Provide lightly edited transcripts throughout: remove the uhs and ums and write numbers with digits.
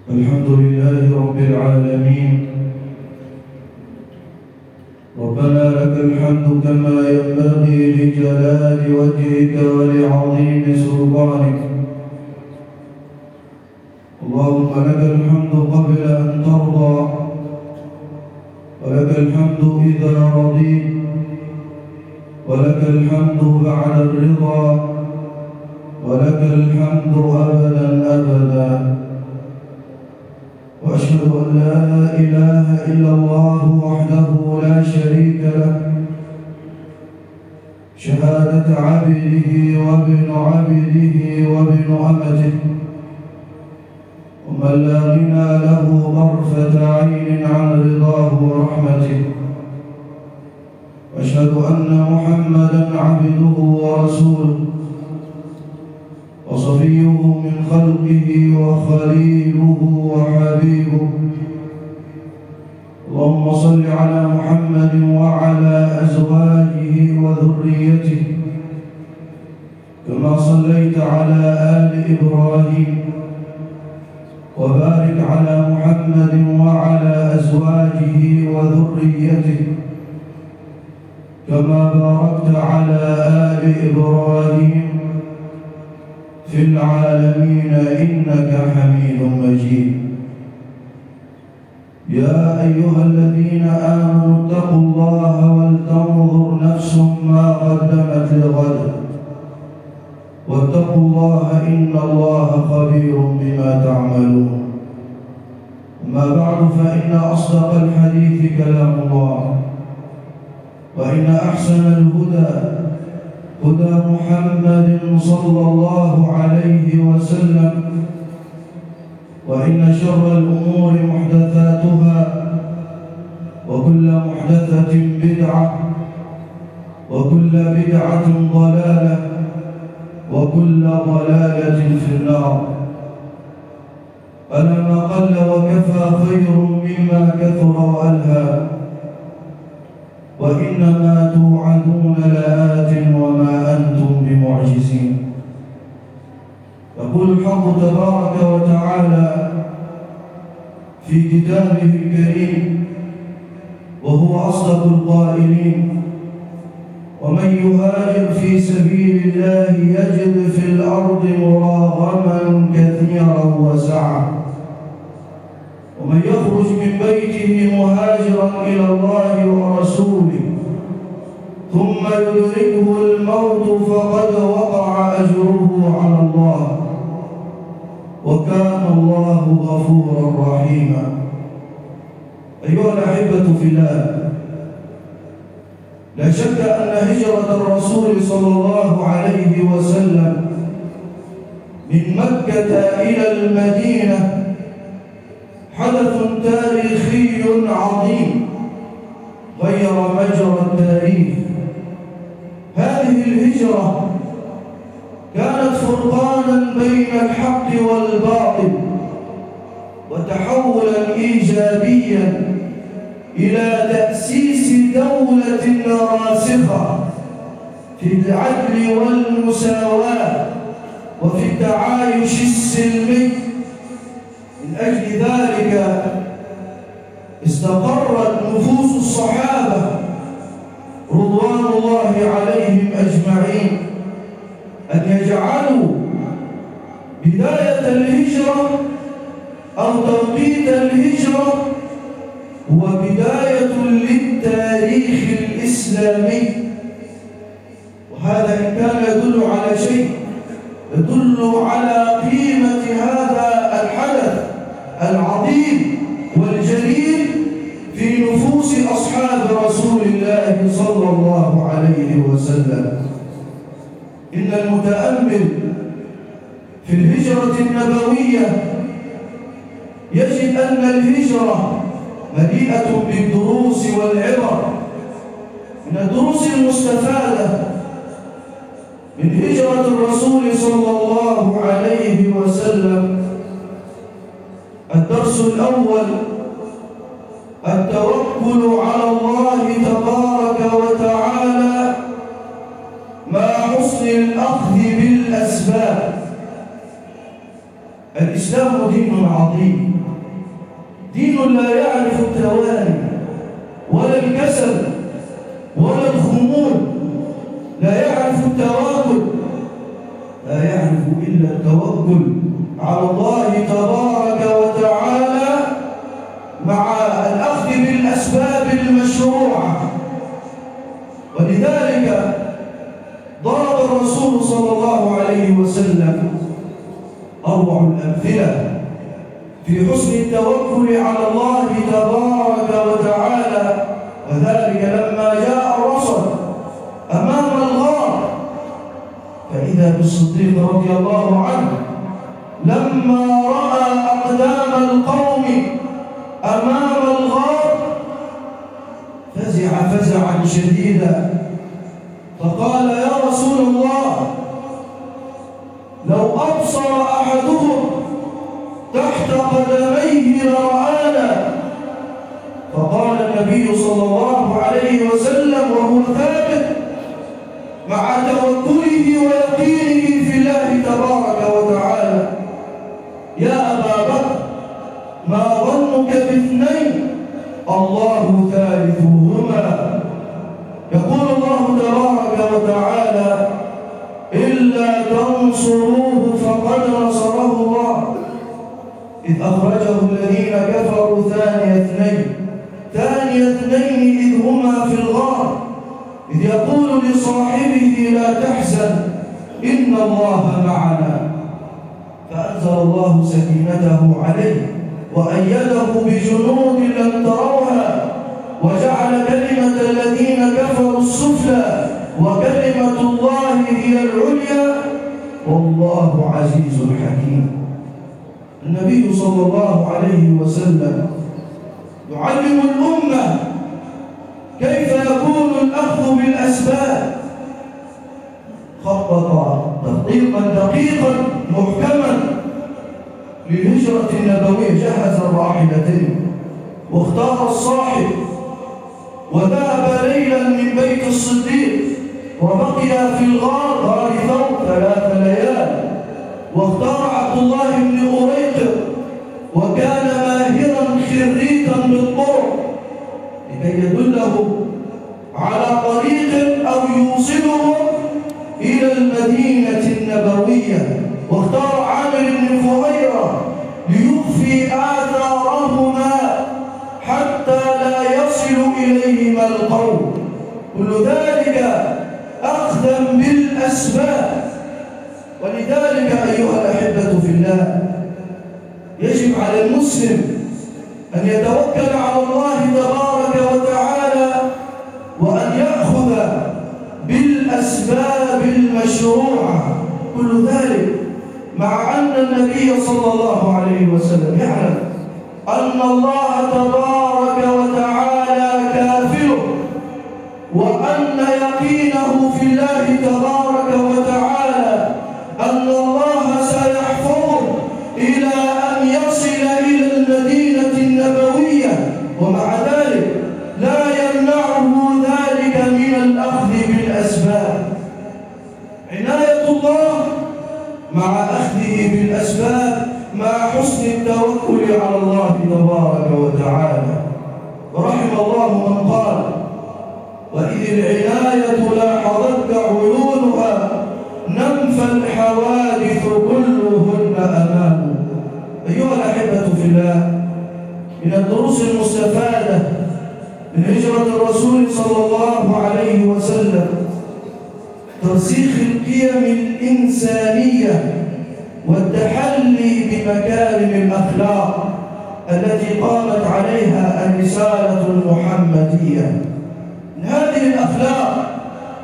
الحمد لله رب العالمين. ربنا لك الحمد كما ينبغي لجلال وجهك ولعظيم سلطانك. اللهم لك الحمد قبل أن ترضى، ولك الحمد إذا رضيت، ولك الحمد بعد الرضا، ولك الحمد أبدا أبدا. وأشهد أن لا إله إلا الله وحده لا شريك له، شهادة عبده وابن عبده وابن أمته، ومن لا غنى له طرفة عين عن رضاه ورحمته. وأشهد أن محمدًا عبده ورسوله وصفيه من خلقه وخليله وحبيبه. اللهم صل على محمد وعلى أزواجه وذريته كما صليت على آل إبراهيم، وبارك على محمد وعلى أزواجه وذريته كما باركت على آل إبراهيم في العالمين إنك حميد مجيد. يا أيها الذين آمنوا اتقوا الله ولتنظر نفس ما قدمت لغد، واتقوا الله إن الله خبير بما تعملون. أما بعد، فإن أصدق الحديث كلام الله، وإن أحسن الهدى هدى محمد صلى الله عليه وسلم، وإن شر الأمور محدثاتها، وكل محدثة بدعة، وكل بدعة ضلالة، وكل ضلالة في النار. ألا ما قل وكفى خير مما كثر وألهى، وإنما توعدون لآت وما أنتم بمعجزين. يقول الحق تبارك وتعالى في كتابه الكريم وهو أصدق القائلين: ومن يهاجر في سبيل الله يجد في الأرض مراغما كثيرا وسعة، ومن يخرج من بيته مهاجرا إلى الله ورسوله ثم يدركه الموت فقد وقع أجره على الله، وكان الله غفورا رحيما. أيها الأحبة في الله، لا شك أن هجرة الرسول صلى الله عليه وسلم من مكة إلى المدينة حدث تاريخي عظيم غير مجرى التاريخ. هذه الهجرة كانت فرقانا بين الحق والباطل، وتحولا إيجابيا إلى تأسيس دولة راسخة في العدل والمساواة وفي التعايش السلمي. من أجل ذلك استقرت نفوس الصحابة رضوان الله عليهم أجمعين أن يجعلوا بداية الهجرة أو توقيت الهجرة هو بداية للتاريخ الإسلامي. وهذا إن كان يدل على شيء يدل على قيمة هذا الحدث العظيم والجليل في نفوس أصحاب رسول الله صلى الله عليه وسلم. إن المتأمل في الهجرة النبوية يجد أن الهجرة مليئة بالدروس والعبر. من الدروس المستفادة من هجرة الرسول صلى الله عليه وسلم: الدرس الأول التوكل على الله تبارك وتعالى مع حسن الأخذ بالأسباب. الإسلام دين عظيم، دين لا يعرف التواني ولا الكسل ولا الخمول، لا يعرف التواكل، لا يعرف إلا التوكل على الله تبارك وتعالى مع الأخذ بالأسباب المشروعة. ولذلك ضرب الرسول صلى الله عليه وسلم أروع الأمثلة في حسن التوكل على الله تبارك وتعالى، وذلك لما جاء الرسل أمام الغار، فإذا بالصديق رضي الله عنه لما رأى أقدام القوم أمام الغار فزع فزعا شديدا، فقال يا رسول الله لو أبصر أحدهم تحت قدميه لرآنا. فقال النبي صلى الله عليه وسلم وهو ثابت مع توكله ويقينه في الله تبارك وتعالى: يا أبا بكر ما ظنك باثنين الله ثالثهما. يقول الله تبارك وتعالى: إلا تنصروه فقد نصره الله إذ أخرجه الذين كفروا ثاني اثنين إذ هما في الغار إذ يقول لصاحبه لا تحزن إن الله معنا. فأنزل الله سكينته عليه وأيده بجنود لم تروها وجعل كلمة الذين كفروا السفلى وكلمة الله هي العليا والله عزيز حكيم. النبي صلى الله عليه وسلم يعلم الأمة كيف يكون الأخذ بالأسباب، خطط تخطيطا دقيقا محكما للهجرة النبوية، جهز الراحلتين واختار الصاحب وذهب ليلا من بيت الصديق وبقي في غار ثور 3 ليال، واختار عبد الله بن أريقط وكان ماهرا خريطا بالطرق لكي يدله على طريق أو يوصله إلى المدينة النبوية، واختار عامر بن فهيرة ليخفي آثارهما حتى لا يصل إليهما القوم. كل ذلك أخذا بالأسباب. ولذلك أيها الأحبة في الله يجب على المسلم أن يتوكل على الله تبارك وتعالى وأن يأخذ بالأسباب المشروعة، كل ذلك مع أن النبي صلى الله عليه وسلم يعلم أن الله تبارك وتعالى كافله، وأن يقينه في الله تبارك وتعالى أن الله سيحفظه إلى أن يصل إلى المدينة النبوية، ومع ذلك لا يمنعه ذلك من الأخذ بالأسباب. عناية الله مع أخذه بالأسباب مع حسن التوكل على الله تبارك وتعالى. ورحم الله من قال: وإذ العناية لاحظتك عيونها ننفى الحوادث كلهن أمام. أيها الأحبة في الله، من الدروس المستفادة من هجرة الرسول صلى الله عليه وسلم ترسيخ القيم الإنسانية والتحلي بمكارم الأخلاق التي قامت عليها الرسالة المحمدية. من هذه الأخلاق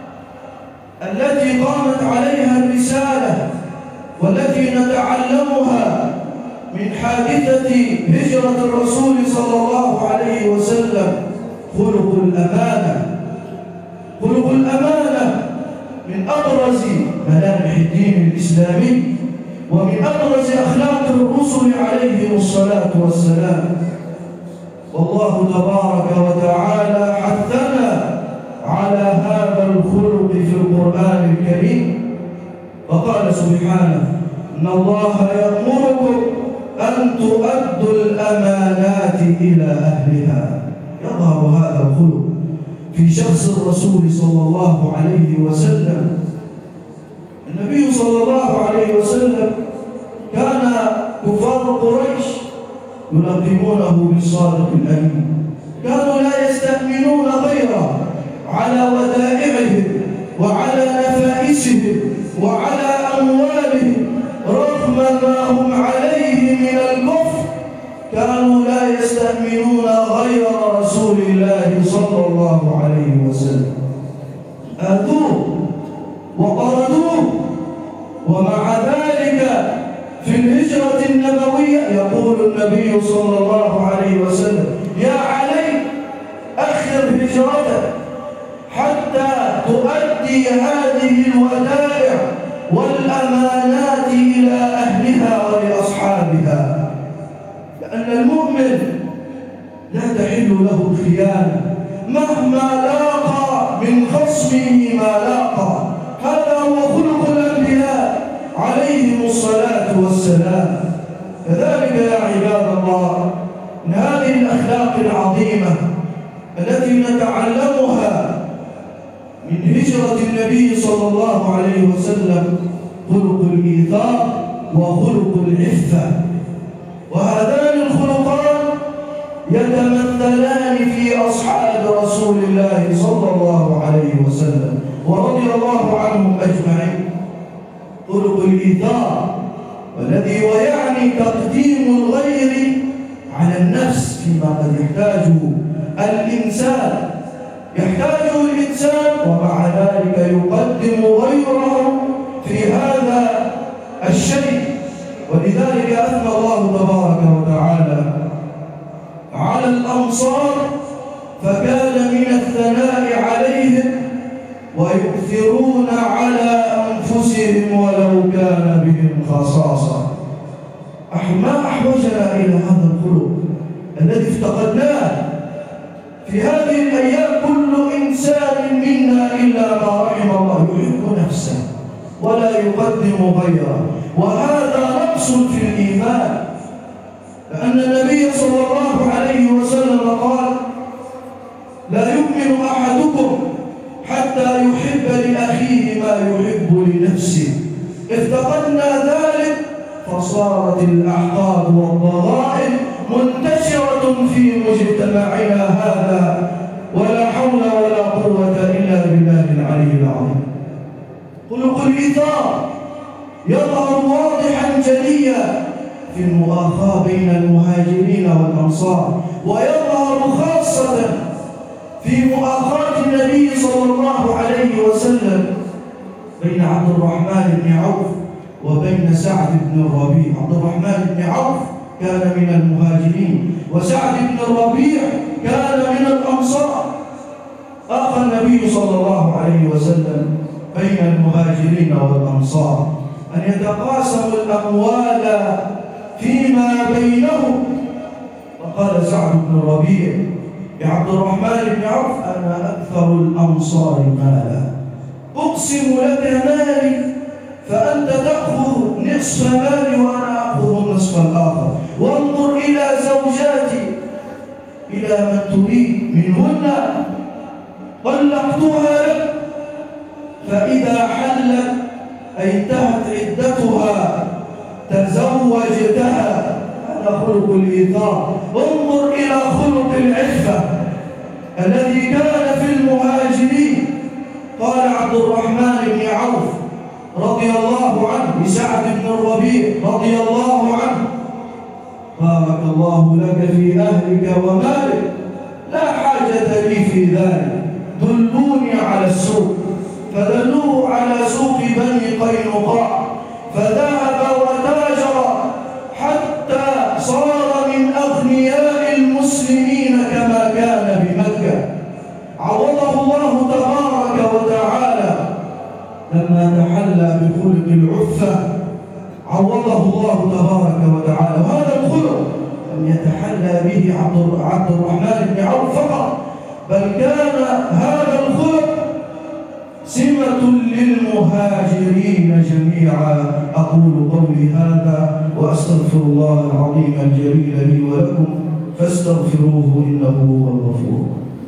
التي قامت عليها الرسالة والتي نتعلمها من حادثة هجرة الرسول صلى الله عليه وسلم خلق الأمانة. خلق الأمانة من أبرز ملامح الدين الإسلامي ومن أبرز أخلاق الرسل عليهم الصلاة والسلام. والله تبارك وتعالى حثنا على هذا الخلق في القرآن الكريم، فقال سبحانه: إن الله يأمركم أن تؤدوا الأمانات إلى أهلها. يظهر هذا الخلق في شخص الرسول صلى الله عليه وسلم. النبي صلى الله عليه وسلم كان كفار قريش يلقبونه بالصادق الأمين، كانوا لا يستأمنون غيره على ودائعهم وعلى نفائسهم وعلى أموالهم، رغم ما هم عليه من الكفر كانوا لا يستأمنون غير رسول الله صلى الله عليه وسلم. آذوه وطردوه، ومع ذلك في الهجرة النبوية يقول النبي صلى الله عليه وسلم: يا علي أخر هجرتك حتى تؤدي هذه الودائع والأمانات إلى أهلها ولأصحابها، لأن المؤمن لا تحل له الخيانة مهما لاقى من خصمه ما لاقى. هذا هو خلق الأنبياء عليهم الصلاة والسلام. كذلك يا عباد الله، من هذه الأخلاق العظيمة التي نتعلمها من هجرة النبي صلى الله عليه وسلم خلق الإيثار وخلق العفة، وهذان الخلقان يتمثلان في أصحاب رسول الله صلى الله عليه وسلم ورضي الله عنهم أجمعين. خلق الإيثار والذي ويعني تقديم الغير على النفس فيما قد يحتاجه الإنسان، ومع ذلك يقدم غيره في هذا الشيء. ولذلك أثنى الله تبارك وتعالى على الأنصار فكان من الثناء عليهم: ويؤثرون على أنفسهم ولو كان بهم خصاصة. ما أحوجنا إلى هذا الخلق الذي افتقدناه في هذه الأيام؟ كل إنسان منا إلا ما رحم الله يحب نفسه ولا يقدم غيره، وهذا نقص في الإيمان، لأن النبي صلى الله عليه وسلم قال: لا يؤمن أحدكم حتى يحب لأخيه ما يحب لنفسه. افتقدنا ذلك فصارت الأحقاد والضغائن منتشرة في مجتمعنا هذا، ولا حول ولا قوة إلا بالله العلي العظيم. خلق الإيثار يظهر واضحا جليا في المؤاخاة بين المهاجرين والأنصار، ويظهر خاصة في مؤاخاة النبي صلى الله عليه وسلم بين عبد الرحمن بن عوف وبين سعد بن الربيع. عبد الرحمن بن عوف كان من المهاجرين، وسعد بن الربيع كان من الأنصار. آخى النبي صلى الله عليه وسلم بين المهاجرين والأنصار أن يتقاسموا الأموال فيما بينهم، وقال سعد بن الربيع لعبد الرحمن بن عوف: أنا أكثر الأنصار مالا، أقسم لك مالي فأنت تأخذ نصف مالي وأنا أخذ النصف الآخر، وانظر إلى زوجاتي إلى من تريد منهن طلقتها لك، فإذا حلت أي انتهت عدتها تزوجتها. هذا خلق الإيثار. انظر إلى خلق العفة الذي كان في المهاجرين. قال عبد الرحمن بن عوف رضي الله عنه لسعد بن الربيع رضي الله عنه: بارك الله لك في أهلك ومالك، لا حاجة لي في ذلك، دلوني على السوق. فدلوه على سوق بني قينقاع، فذهب وتاجر حتى صار من أغنياء المسلمين كما كان بمكة. عوضه الله تبارك وتعالى لما تحلى بخلق العفة، عوضه الله تبارك وتعالى. وهذا الخلق لم يتحلى به عبد الرحمن بن عوف فقط، بل كان هذا الخلق سمة للمهاجرين جميعا. أقول قولي هذا وأستغفر الله العظيم الجليل لي ولكم فاستغفروه إنه هو الغفور.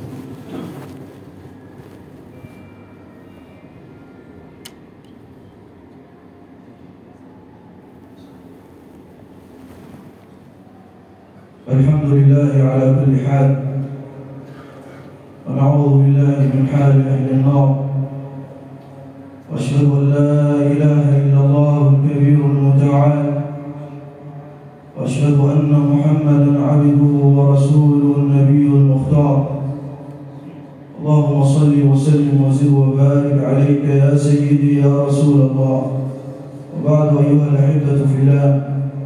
الحمد لله على كل حال، ونعوذ بالله من حال أهل النار، وأشهد أن لا إله إلا الله الكبير المتعال، وأشهد أن محمدًا عبده ورسوله النبي المختار. اللهم صل وسلم وزد وبارك عليك يا سيدي يا رسول الله. وبعد أيها الأحبة في الله،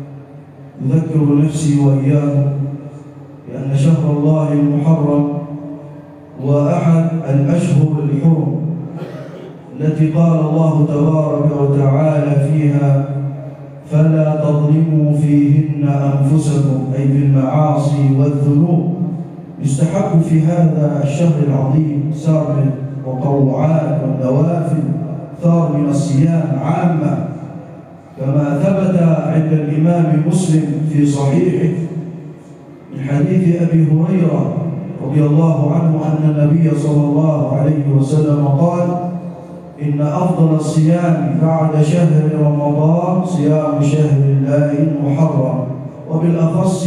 أذكر نفسي وإياكم بأن شهر الله المحرم هو أحد الأشهر الحرم التي قال الله تبارك وتعالى فيها: فلا تظلموا فيهن أنفسكم، أي بالمعاصي والذنوب. يستحق في هذا الشهر العظيم سائر التطوعات والنوافل، ثار من الصيام عامة، كما ثبت عند الإمام مسلم في صحيحه من حديث أبي هريرة رضي الله عنه أن النبي صلى الله عليه وسلم قال: إن أفضل الصيام بعد شهر رمضان صيام شهر الله المحرم، وبالأخص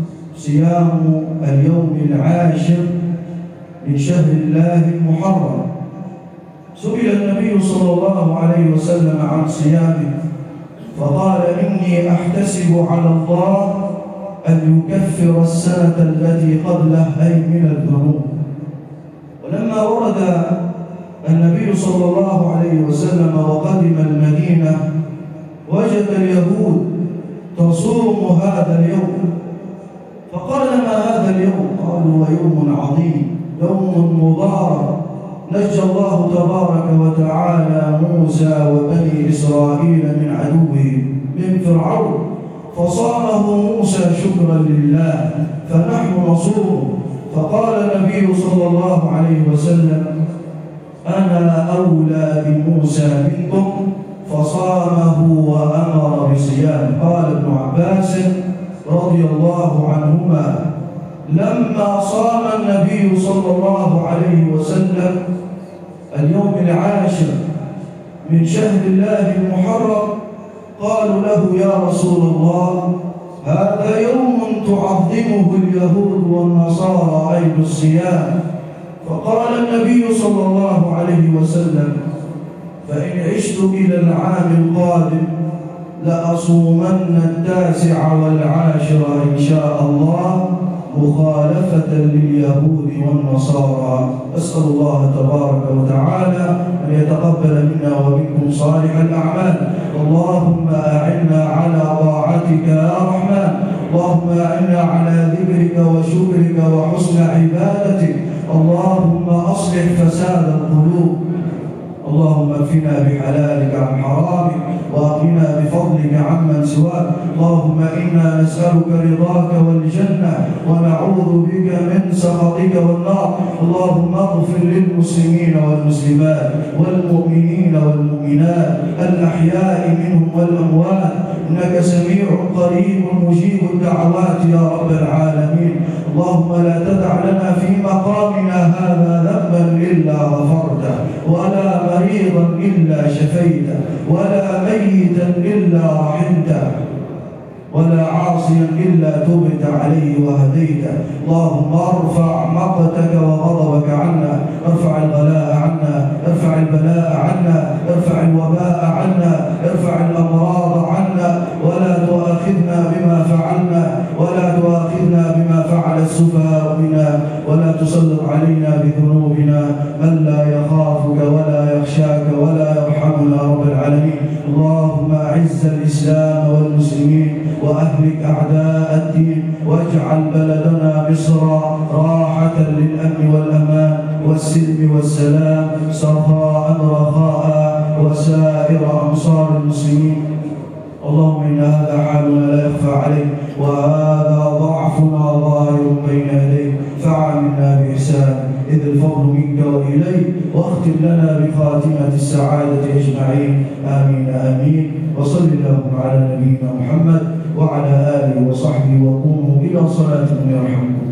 صيام اليوم العاشر من شهر الله المحرم. سئل النبي صلى الله عليه وسلم عن صيامه فقال: إني أحتسب على الله أن يكفر السنة التي قبله، أي من الذنوب. ولما ورد النبي صلى الله عليه وسلم وقدم المدينة وجد اليهود تصوم هذا اليوم، فقال: ما هذا اليوم؟ قالوا: ويوم عظيم، يوم مبارك، نجى الله تبارك وتعالى موسى وبني إسرائيل من عدوه من فرعون، فصامه موسى شكرا لله، فنحن نصوم. فقال النبي صلى الله عليه وسلم: أنا أولى بموسى منكم، فصامه وأمر بصيامه. قال ابن عباس رضي الله عنهما: لما صام النبي صلى الله عليه وسلم اليوم العاشر من شهر الله المحرم قالوا له: يا رسول الله، هذا يوم تعظمه اليهود والنصارى، أي بالصيام. فقال النبي صلى الله عليه وسلم: فإن عشت إلى العام القادم لأصومن 9 والعاشر إن شاء الله، مخالفة لليهود والنصارى. أسأل الله تبارك وتعالى أن يتقبل منا ومنكم صالح الأعمال. اللهم أعنا على طاعتك يا رحمن، اللهم أعنا على ذكرك وشكرك وحسن عبادتك. اللهم أصلح فساد القلوب، اللهم اكفنا بحلالك عن حرامك، واغننا بفضلك عمن سواك. اللهم إنا نسألك رضاك والجنة، ونعوذ بك من سخطك والنار. اللهم اغفر للمسلمين والمسلمات والمؤمنين والمؤمنات الأحياء منهم والأموات، إنك سميع قريب مجيب الدعوات يا رب العالمين. اللهم لا تدع لنا في مقامنا هذا ذنبا إلا غفرته، ولا مريضا إلا شفيته، ولا ميتا إلا رحمته، ولا عاصيا إلا تبت عليه وهديته. اللهم ارفع مقتك وغضبك عنا، ارفع الغلاء عنا، ارفع البلاء عنا، ارفع الوباء عنا، ارفع الأمراض عنا، ولا تؤاخذنا بما فعلنا، ولا تؤاخذنا بما فعل السفهاء منا، ولا تسلط علينا بذنوبنا من لا يخافك ولا يخشاك ولا يرحمنا رب العالمين. اللهم أعز الإسلام والمسلمين وأهلك أعداء الدين، واجعل بلدنا مصر راحة للأمن والأمان والسلم والسلام، سخاء رخاء وسائر أمصار المسلمين. اللهم إن هذا حالنا لا يخفى عليك، وهذا ضعفنا ظاهر بين يديك، فعاملنا بإحسان إذ الفضل منك وإليك، واختم لنا بخاتمة السعادة أجمعين. آمين آمين. وصل اللهم على نبينا محمد وعلى آله وصحبه، وقوموا إلى صلاتكم يرحمكم.